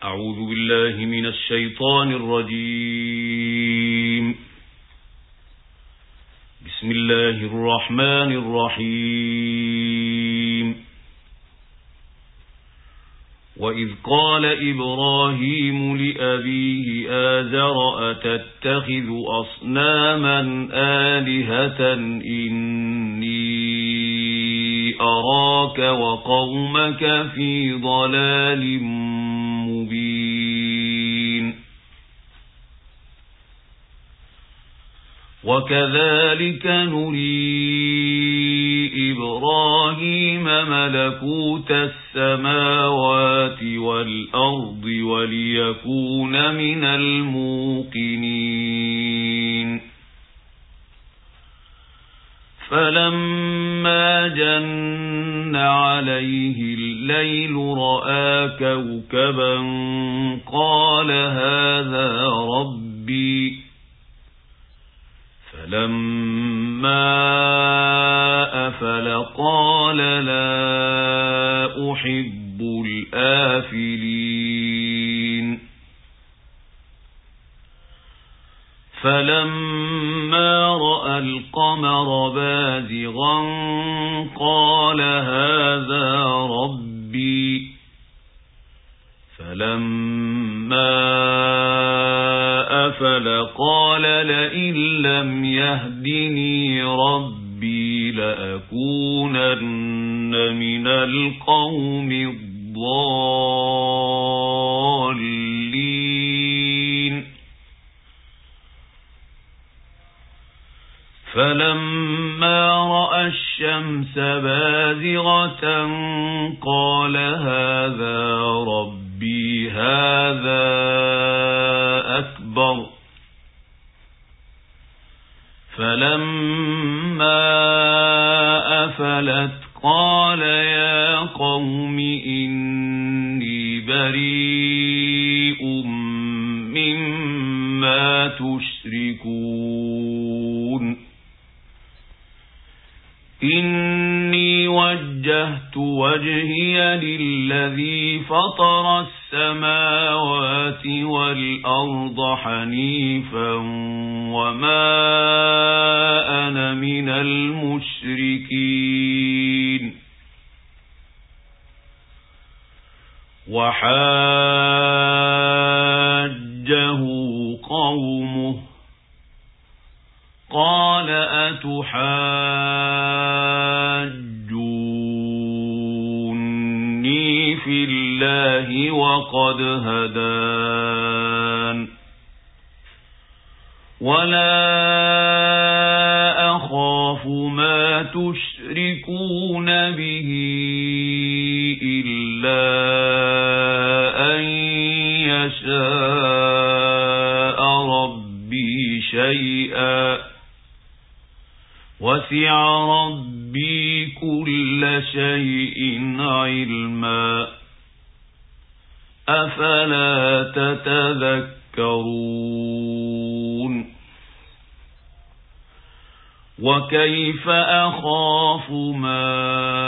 أعوذ بالله من الشيطان الرجيم. بسم الله الرحمن الرحيم. وإذ قال إبراهيم لأبيه آزر أتتخذ أصناما آلهة إني أراك وقومك في ضلال مبين. وكذلك نري إبراهيم ملكوت السماوات والأرض وليكون من الموقنين. فلما جن عليه الليل رأى كوكبا قال هذا ربي. فلما أفل قال لا أحب الآفلين. فلما رأى القمر بازغا قال هذا ربي. فلما أفل قال لئن لم يهدني ربي لأكونن من القوم الضالين. فلما رأى الشمس بازغة قال هذا ربي هذا أكبر. فلما أفلت قال يا قوم إني بريء مما تشركون. إني وجهت وجهي للذي فطر السماوات والأرض حنيفا وما أنا من المشركين. وحاجه قومه قال أتحاجوني في الله وقد هدان ولا أخاف ما تشركون به إلا أن يشاء ربي شيئا وسع ربي كل شيء علما أفلا تتذكرون. وكيف أخاف ما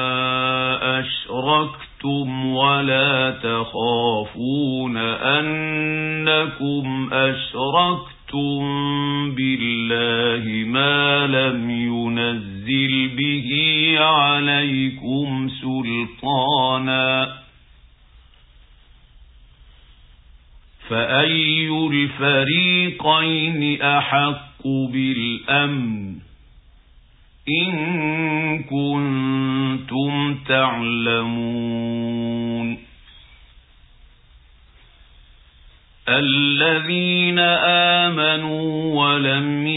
أشركتم ولا تخافون أنكم أشركتم بالله ما لم ينزل به عليكم سلطانا فأي الفريقين أحق بالأمن إن كنتم تعلمون. الذين آمنوا ولم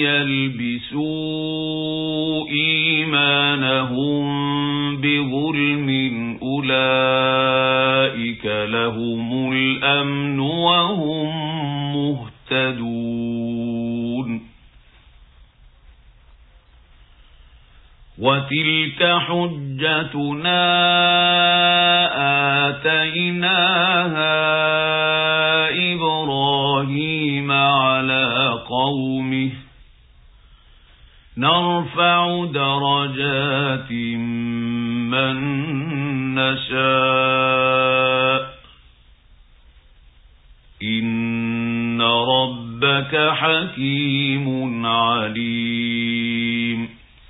يلبسوا إيمانهم بظلم أولئك لهم الأمن وهم مهتدون. وتلك حجتنا آتيناها إبراهيم على قومه نرفع درجات من نشاء ربك حكيم عليم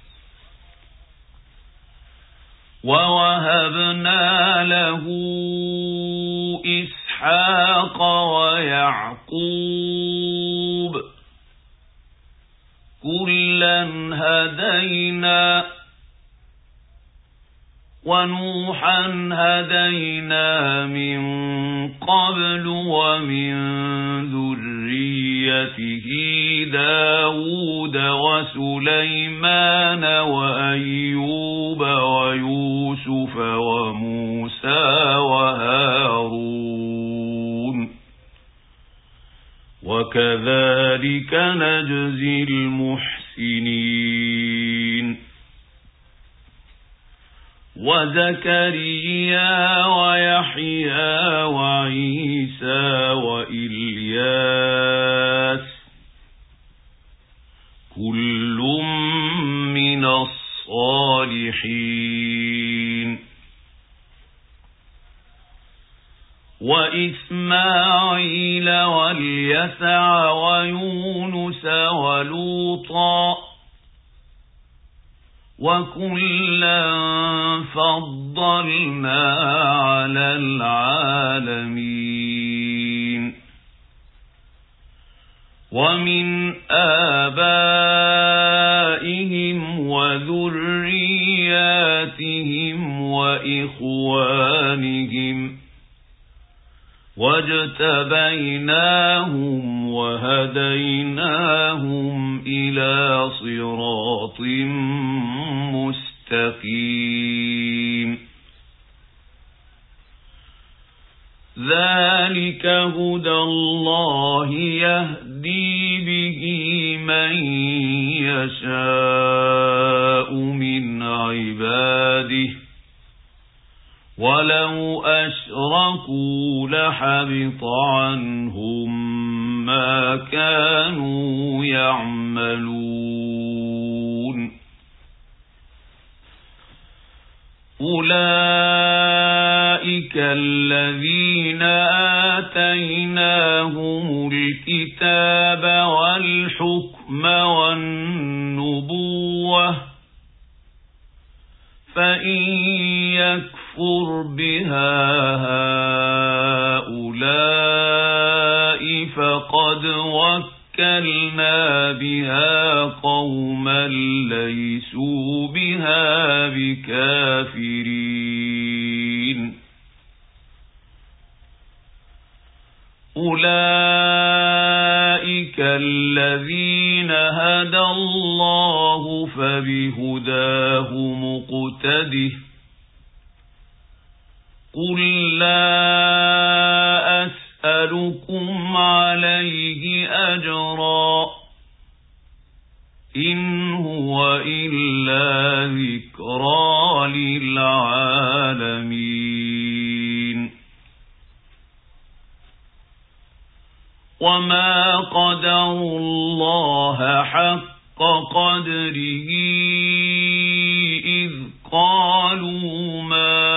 ووهبنا له إسحاق ويعقوب كلا هدينا ونوحا هدينا من قبل ومن ذريته داود وسليمان وأيوب ويوسف وموسى وهارون وكذلك نجزي المحسنين وزكريا ويحيى وعيسى وإلياس كل من الصالحين وإسماعيل واليسع ويونس ولوطا وكلا فضلنا على العالمين ومن آبائهم وذرياتهم وإخوانهم واجتبيناهم وهديناهم إلى صراط مستقيم ذلك هدى الله يهدي به من يشاء من عباده ولو أشركوا لحبط عنهم ما كانوا يعملون أولئك الذين آتيناهم الكتاب والحكم والنبوة فإن يكفر بها هؤلاء فقد وكلنا بها قوما ليسوا بها بكافرين أولئك الذين هدى الله فبهداه مقتده قل لا أسألكم عليه أجرا إن هو إلا ذكرى للعالمين وما قدروا الله حق قدره إذ قالوا ما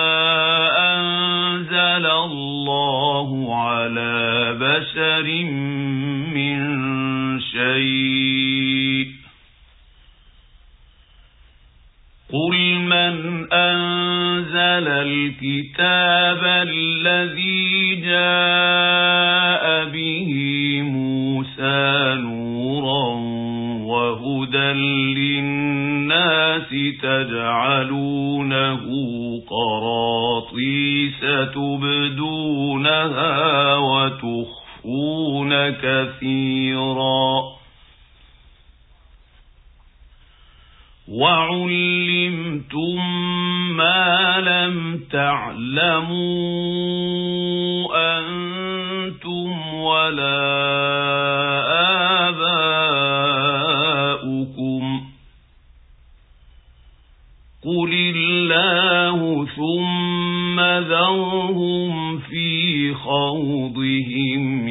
أنزل الله على بشر من شيء قل من أنزل الكتاب الذي جاء به موسى نورا وهدى للناس تجعلونه قراطيس تبدونها وتخفون كثيرا وعلمتم ما لم تعلموا أنتم ولا آباؤكم قل الله ثم ذرهم في خوضهم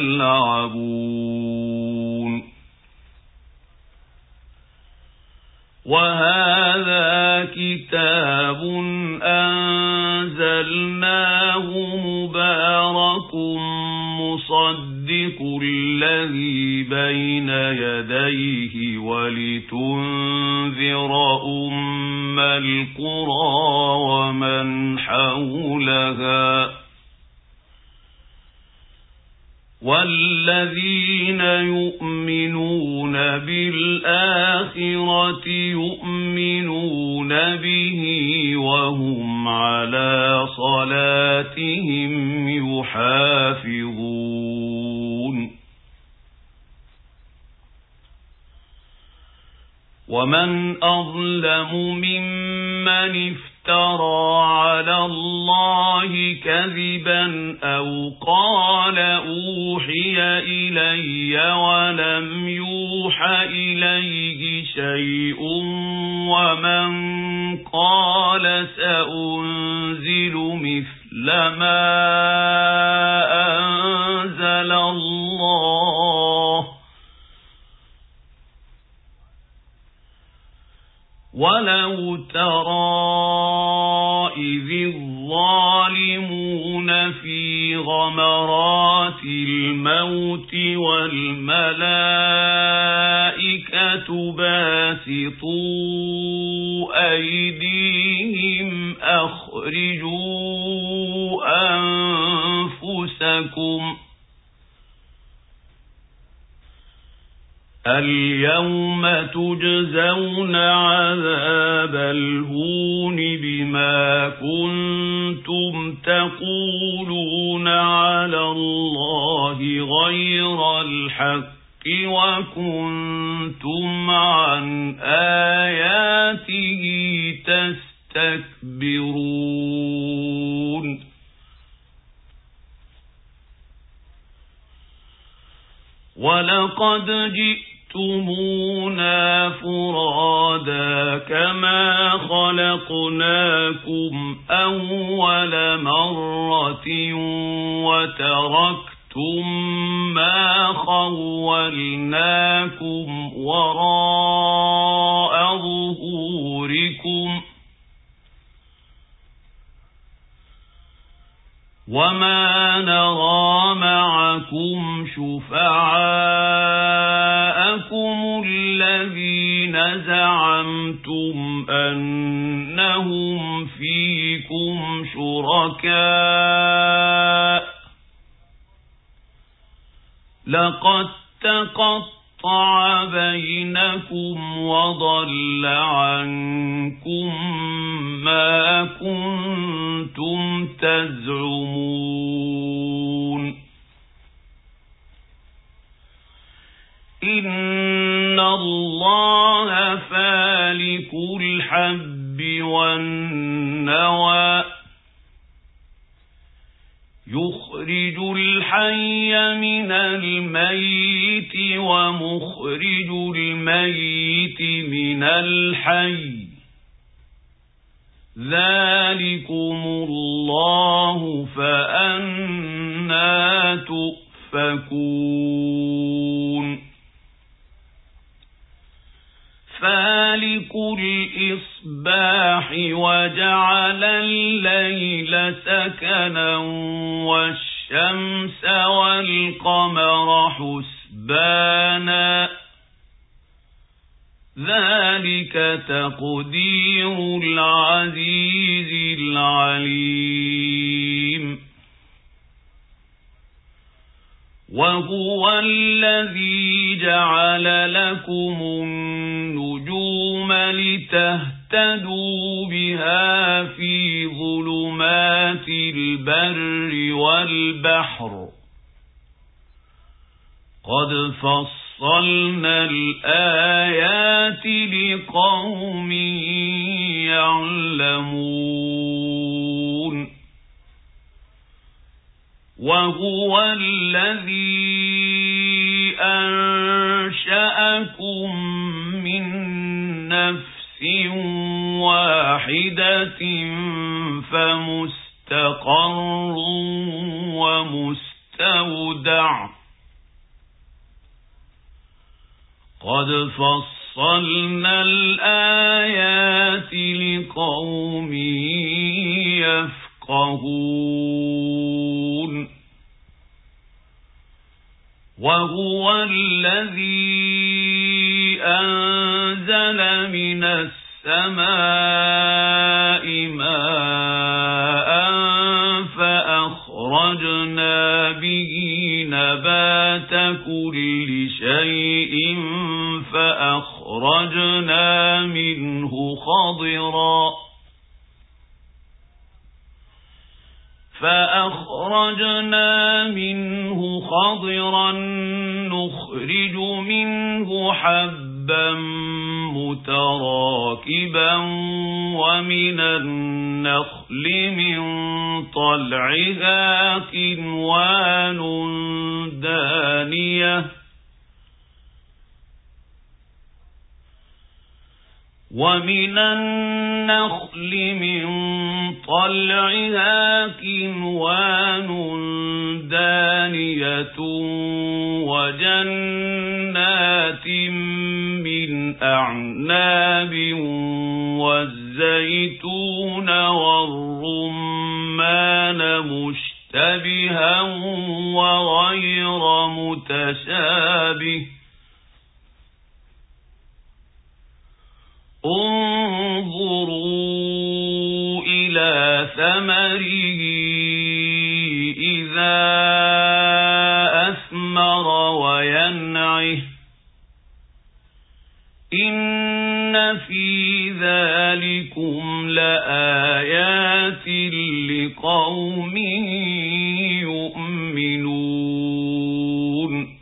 يلعبون وهذا كتاب أنزلناه مبارك مُصَدِّقُ الَّذِي بَيْنَ يَدَيْهِ وَلِتُنذِرَ أُمَّ الْقُرَى وَمَنْ حَوْلَهَا وَالَّذِينَ يُؤْمِنُونَ بِالْآخِرَةِ يُؤْمِنُونَ بِهِ وَهُمْ عَلَى صَلَاتِهِمْ يُحَافِظُونَ وَمَنْ أَظْلَمُ مِمَّنِ افترى على الله كذبا أو قال أوحي إلي ولم يوح إليه شيء ومن قال سأنزل مثل ما أنزل الله ولو ترى إذ الظالمون في غمرات الموت والملائكة باسطوا أيديهم أخرجوا أنفسكم اليوم تجزون عذاب الهون بما كنتم تقولون على الله غير الحق وكنتم عن آياته تستكبرون ولقد جئتمونا فرادا كما خلقناكم أول مرة وتركتم ما خولناكم وراء ظهوركم وما نرى معكم شفعاءكم الذين زعمتم أنهم فيكم شركاء لقد تقطع بينكم وضل عنكم ما كنتم تزعمون إن الله فالق الحب والنوى يخرج الحي من الميت ومخرج الميت من الحي ذلكم الله فأنى تؤفكون فالق الإصباح وجعل الليل سكنا والشمس والقمر حسبانا ذلك تقدير العزيز العليم وهو الذي جعل لكم النجوم لتهتدوا بها في ظلمات البر والبحر قد فصلنا الآيات لقوم يعلمون وهو الذي أنشأكم من نفس واحدة فمستقر ومستودع قد فصلنا الآيات لقوم يفقهون وهو الذي أنزل من السماء ماء فأخرجنا به نبات كل شيء فأخرجنا منه خضرا نخرج منه حبا متراكبا ومن النخل من طلعها كنوان دانية وجنات من أعناب والزيتون والرمان مشتبها وغير متشابه انظروا إلى ثمره إذا أثمر وينعه إن في ذلكم لآيات لقوم يؤمنون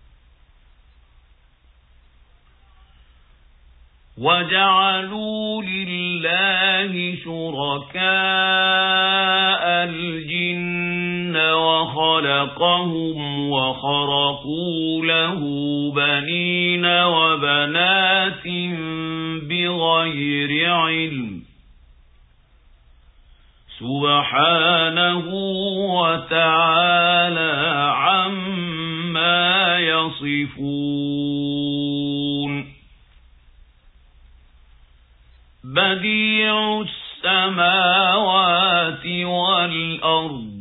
وجعلوا لله شركاء الجن وخلقهم وخرقوا له بنين وبنات بغير علم سبحانه وتعالى عما يصفون بديع السماوات والأرض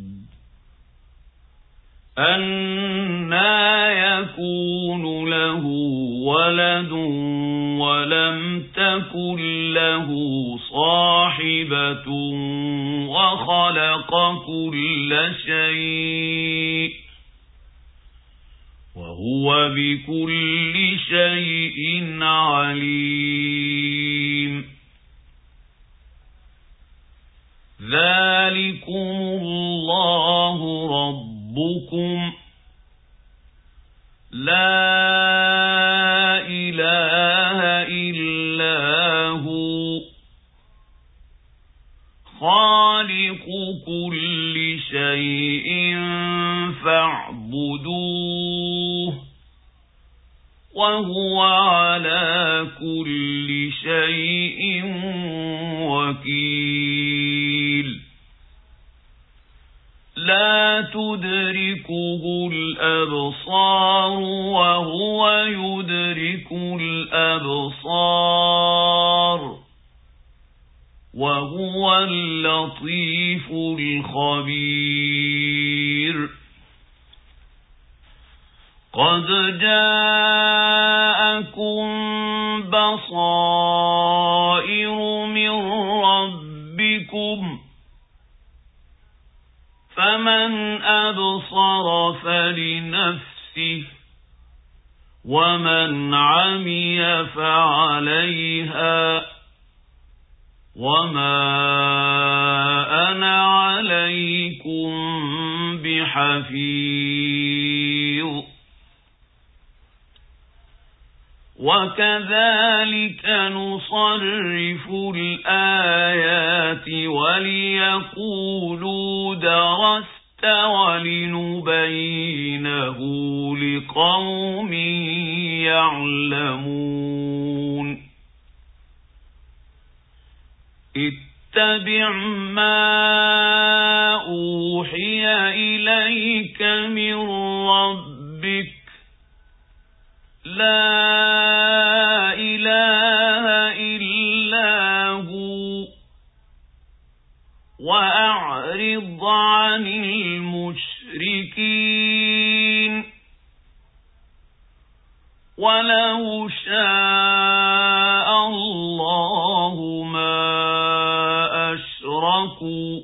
أنى يكون له ولد ولم تكن له صاحبة وخلق كل شيء وهو بكل شيء عليم ذلكم الله ربكم لا إله إلا هو خالق كل شيء فاعبدوه وهو على كل شيء وكيل لا تدركه الأبصار وهو يدرك الأبصار وهو اللطيف الخبير قد جاءكم بصائر من ربكم فمن أبصر فلنفسه ومن عمي فعليها وما أنا عليكم بحفيظ وكذلك نصرف الآيات وليقولوا درست ولنبينه لقوم يعلمون اتبع ما أوحي إليك من ربك لا إله إلا هو وأعرض عن المشركين ولو شاء الله ما أشركوا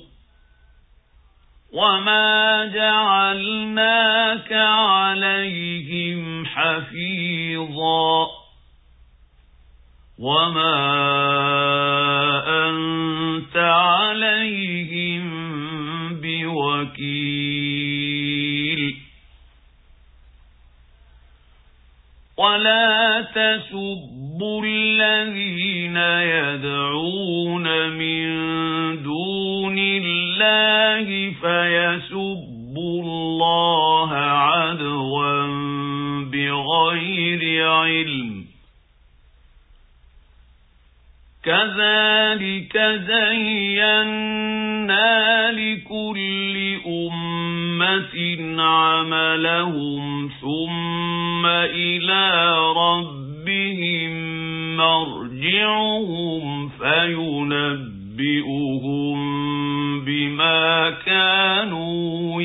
وما جعلناك عليهم حفيظا وما أنت عليهم بوكيل ولا تسبوا الذين يدعون من دون الله فيسبوا الله عدوا بغير علم كذلك زينا لكل أمة عملهم ثم إلى ربهم مرجعهم فينبئهم بما كانوا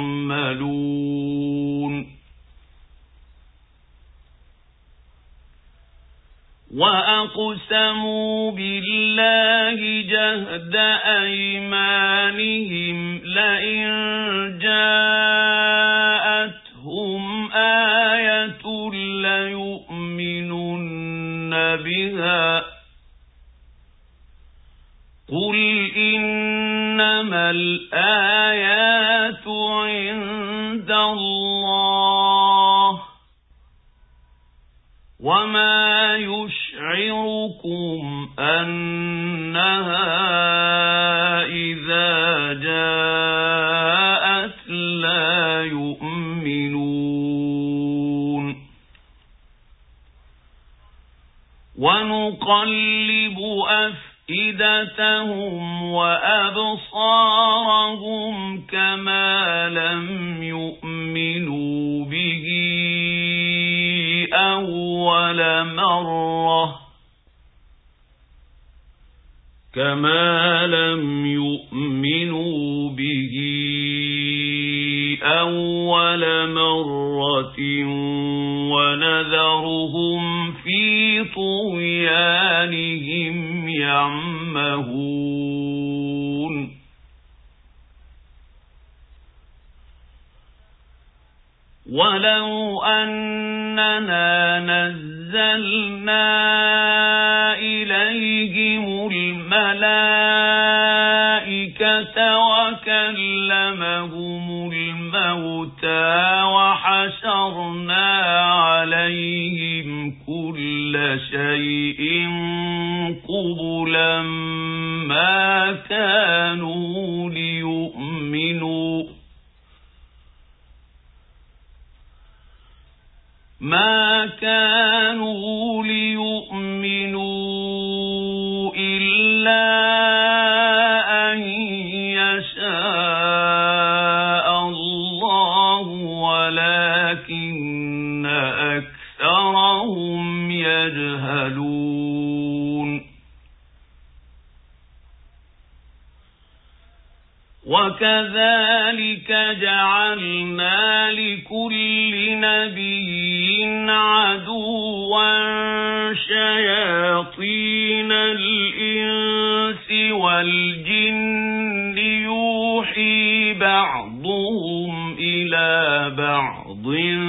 يعملون وأقسموا بالله جهد أيمانهم لئن جاءتهم آية ليؤمنن بها قل إنما الآيات عند الله وما يشعركم أنها إذا جاءت لا يؤمنون ونقلب أفئدتهم وأبصارهم كما لم يؤمنوا به أول مرة ونذرهم في طغيانهم يعمهون ولو أننا نزلنا إليهم الملائكة وكلمهم الموتى وحشرنا عليهم كل شيء قبلا ما كانوا ليؤمنوا إلا أن يشاء الله ولكن أكثرهم يجهلون وكذلك جعلنا لكل نبي عدوا شياطين الإنس والجن يوحي بعضهم إلى بعض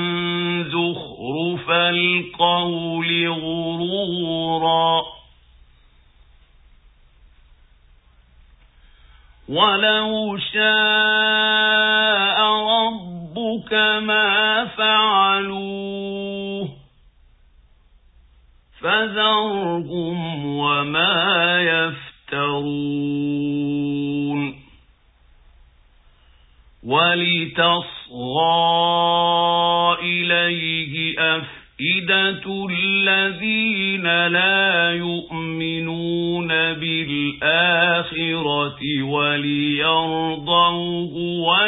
زخرف القول غرورا ولو شاء ربك ما فعلوه فذرهم وما يفترون ولتصغى إليه أفئدة الذين لا يؤمنون بالآخرة وليرضوه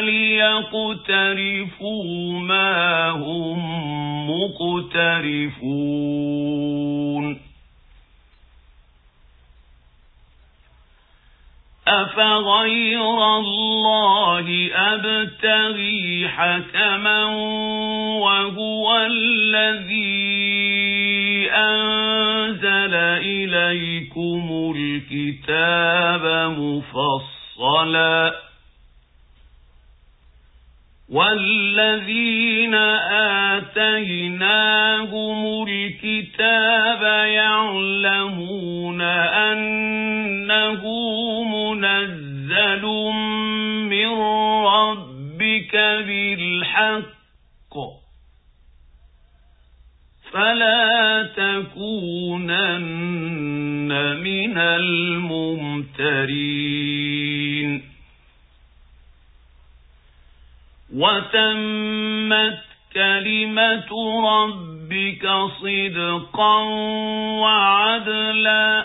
وليقترفوا ما هم مقترفون أفغير الله أبتغي حكما وهو الذي الكتاب مفصلا والذين آتيناهم الكتاب يعلمون أنه منزل من ربك بالحق فلا تكونن من الممترين وتمت كلمة ربك صدقا وعدلا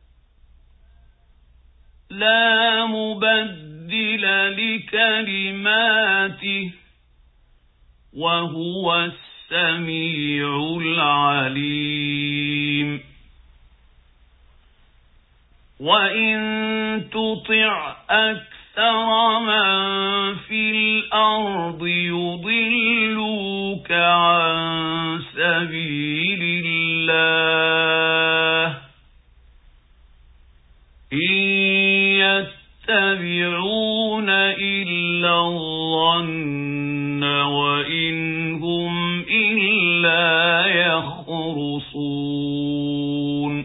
لا مبدل لكلماته وهو السميع العليم وإن تطع أكثر من في الأرض يضلوك عن سبيل الله إن يتبعون إلا الظن وإن هم إلا يخرصون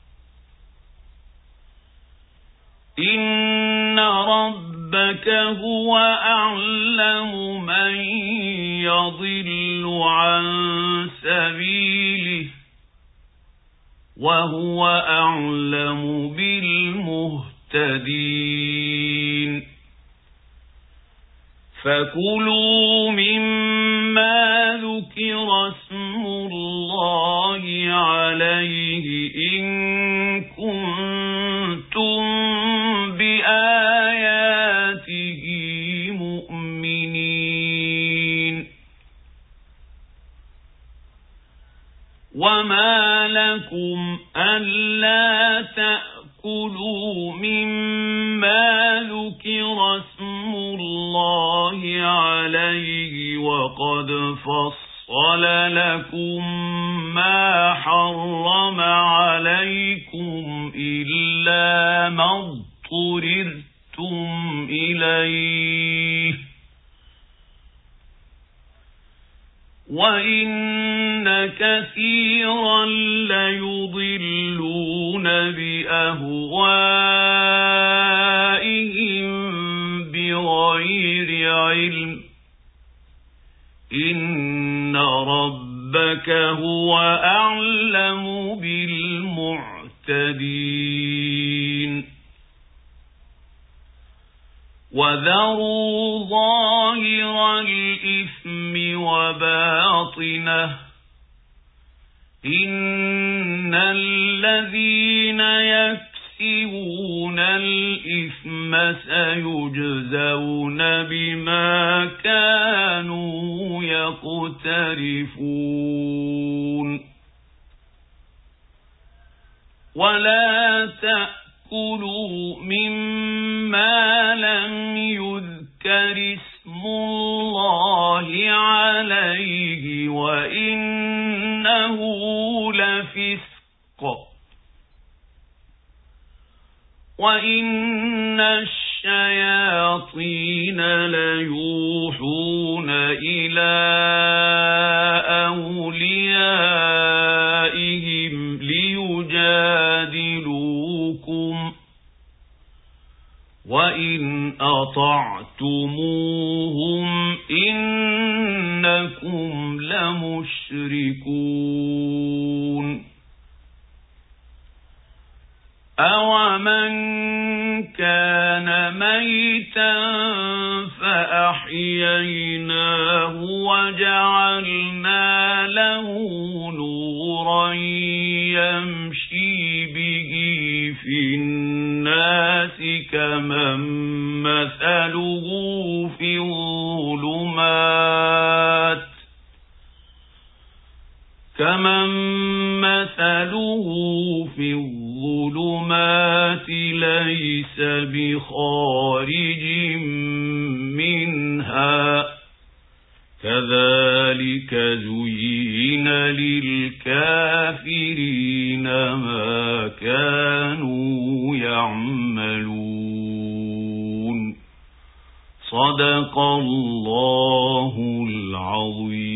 إن ربك هو أعلم من يضل عن سبيله وهو أعلم بالمهتدين فكلوا مما ذكر اسم الله عليه إن كنتم بآياته مؤمنين وما لكم ألا تأكلوا مما ذكر اسم الله عليه وقد فصل لكم ما حرم عليكم إلا ما اضطررتم إليه وإن كثيرا ليضلون بأهوائهم بغير علم إن ربك هو أعلم بالمعتدين وذروا ظاهر الإثم وباطنه إن الذين يكسبون الإثم سيجزون بما كانوا يقترفون ولا تأكلوا مما لم يذكر اسم الله عليه وإنه لفسق وإن الشياطين ليوحون إلى أوليائهم ليجادلوكم وإن أطعتموهم إنكم لمشركون أَوَمَنْ كَانَ مَيْتًا فَأَحْيَيْنَاهُ وَجَعَلْنَا لَهُ نُورًا يَمْشِي بِهِ فِي النَّاسِ كَمَنْ مَثَلُهُ في الظلمات ليس بخارج منها كذلك زين للكافرين ما كانوا يعملون. صدق الله العظيم.